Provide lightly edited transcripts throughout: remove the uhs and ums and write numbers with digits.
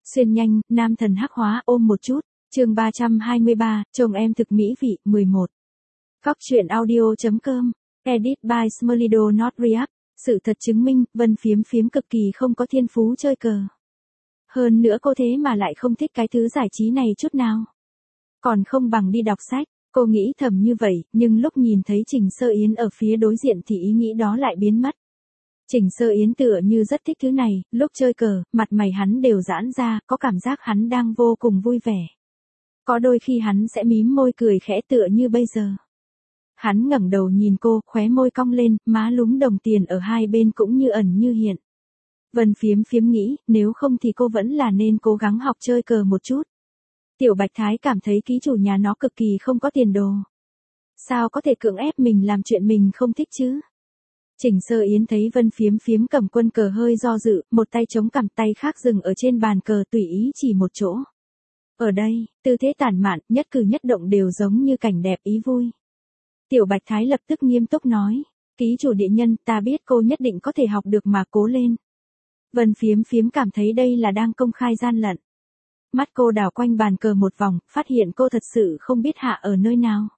Xuyên nhanh, nam thần hắc hóa ôm một chút. Chương 323, chồng em thực mỹ vị, 11. Cóc truyện audio.com, edit by Smolido Not React. Sự thật chứng minh, Vân Phiếm Phiếm cực kỳ không có thiên phú chơi cờ. Hơn nữa cô thế mà lại không thích cái thứ giải trí này chút nào. Còn không bằng đi đọc sách, cô nghĩ thầm như vậy, nhưng lúc nhìn thấy Trình Sơ Yến ở phía đối diện thì ý nghĩ đó lại biến mất. Trình Sơ Yến tựa như rất thích thứ này, lúc chơi cờ, mặt mày hắn đều giãn ra, có cảm giác hắn đang vô cùng vui vẻ. Có đôi khi hắn sẽ mím môi cười khẽ tựa như bây giờ. Hắn ngẩng đầu nhìn cô, khóe môi cong lên, má lúm đồng tiền ở hai bên cũng như ẩn như hiện. Vân Phiếm Phiếm nghĩ, nếu không thì cô vẫn là nên cố gắng học chơi cờ một chút. Tiểu Bạch Thái cảm thấy ký chủ nhà nó cực kỳ không có tiền đồ. Sao có thể cưỡng ép mình làm chuyện mình không thích chứ? Trình Sơ Yến thấy Vân Phiếm Phiếm cầm quân cờ hơi do dự, một tay chống cằm tay khác dừng ở trên bàn cờ tùy ý chỉ một chỗ. Ở đây, tư thế tản mạn, nhất cử nhất động đều giống như cảnh đẹp ý vui. Tiểu Bạch Thái lập tức nghiêm túc nói, ký chủ địa nhân, ta biết cô nhất định có thể học được mà cố lên. Vân Phiếm Phiếm cảm thấy đây là đang công khai gian lận. Mắt cô đảo quanh bàn cờ một vòng, phát hiện cô thật sự không biết hạ ở nơi nào.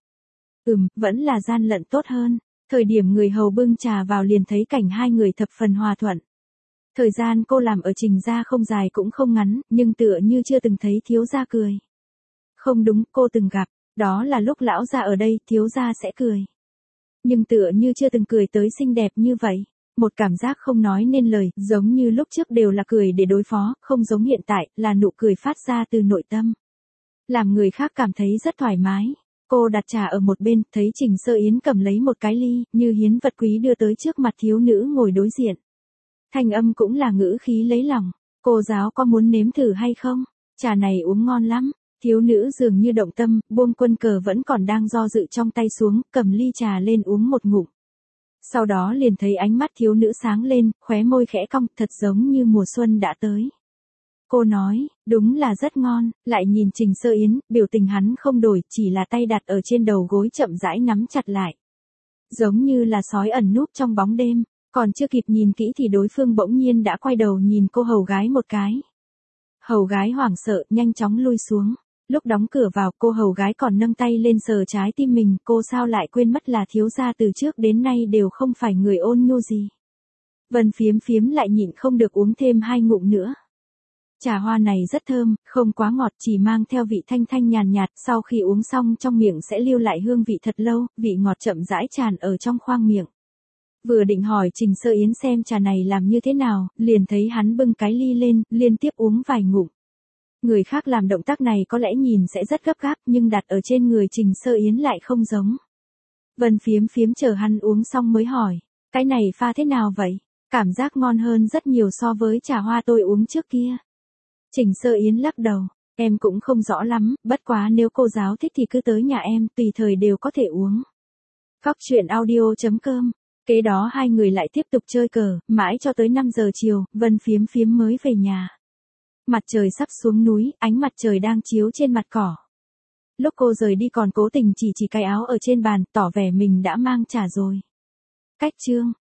Vẫn là gian lận tốt hơn. Thời điểm người hầu bưng trà vào liền thấy cảnh hai người thập phần hòa thuận. Thời gian cô làm ở Trình gia không dài cũng không ngắn, nhưng tựa như chưa từng thấy thiếu gia cười. Không đúng, cô từng gặp, đó là lúc lão gia ở đây, thiếu gia sẽ cười. Nhưng tựa như chưa từng cười tới xinh đẹp như vậy. Một cảm giác không nói nên lời, giống như lúc trước đều là cười để đối phó, không giống hiện tại, là nụ cười phát ra từ nội tâm. Làm người khác cảm thấy rất thoải mái. Cô đặt trà ở một bên, thấy Trình Sơ Yến cầm lấy một cái ly, như hiến vật quý đưa tới trước mặt thiếu nữ ngồi đối diện. Thanh âm cũng là ngữ khí lấy lòng. Cô giáo có muốn nếm thử hay không? Trà này uống ngon lắm. Thiếu nữ dường như động tâm, buông quân cờ vẫn còn đang do dự trong tay xuống, cầm ly trà lên uống một ngụm. Sau đó liền thấy ánh mắt thiếu nữ sáng lên, khóe môi khẽ cong, thật giống như mùa xuân đã tới. Cô nói, đúng là rất ngon, lại nhìn Trình Sơ Yến, biểu tình hắn không đổi, chỉ là tay đặt ở trên đầu gối chậm rãi nắm chặt lại. Giống như là sói ẩn núp trong bóng đêm, còn chưa kịp nhìn kỹ thì đối phương bỗng nhiên đã quay đầu nhìn cô hầu gái một cái. Hầu gái hoảng sợ, nhanh chóng lui xuống. Lúc đóng cửa vào, cô hầu gái còn nâng tay lên sờ trái tim mình, cô sao lại quên mất là thiếu gia từ trước đến nay đều không phải người ôn nhu gì. Vân Phiếm Phiếm lại nhịn không được uống thêm 2 ngụm nữa. Trà hoa này rất thơm, không quá ngọt, chỉ mang theo vị thanh thanh nhàn nhạt, sau khi uống xong trong miệng sẽ lưu lại hương vị thật lâu, vị ngọt chậm rãi tràn ở trong khoang miệng. Vừa định hỏi Trình Sơ Yến xem trà này làm như thế nào, liền thấy hắn bưng cái ly lên, liên tiếp uống vài ngụm. Người khác làm động tác này có lẽ nhìn sẽ rất gấp gáp, nhưng đặt ở trên người Trình Sơ Yến lại không giống. Vân Phiếm Phiếm chờ hắn uống xong mới hỏi, cái này pha thế nào vậy? Cảm giác ngon hơn rất nhiều so với trà hoa tôi uống trước kia. Trình Sơ Yến lắc đầu, em cũng không rõ lắm, bất quá nếu cô giáo thích thì cứ tới nhà em, tùy thời đều có thể uống. Cóc truyện audio.com. Kế đó hai người lại tiếp tục chơi cờ, mãi cho tới 5 giờ chiều, Vân Phiếm Phiếm mới về nhà. Mặt trời sắp xuống núi, ánh mặt trời đang chiếu trên mặt cỏ. Lúc cô rời đi còn cố tình chỉ cái áo ở trên bàn, tỏ vẻ mình đã mang trả rồi. Cách chương.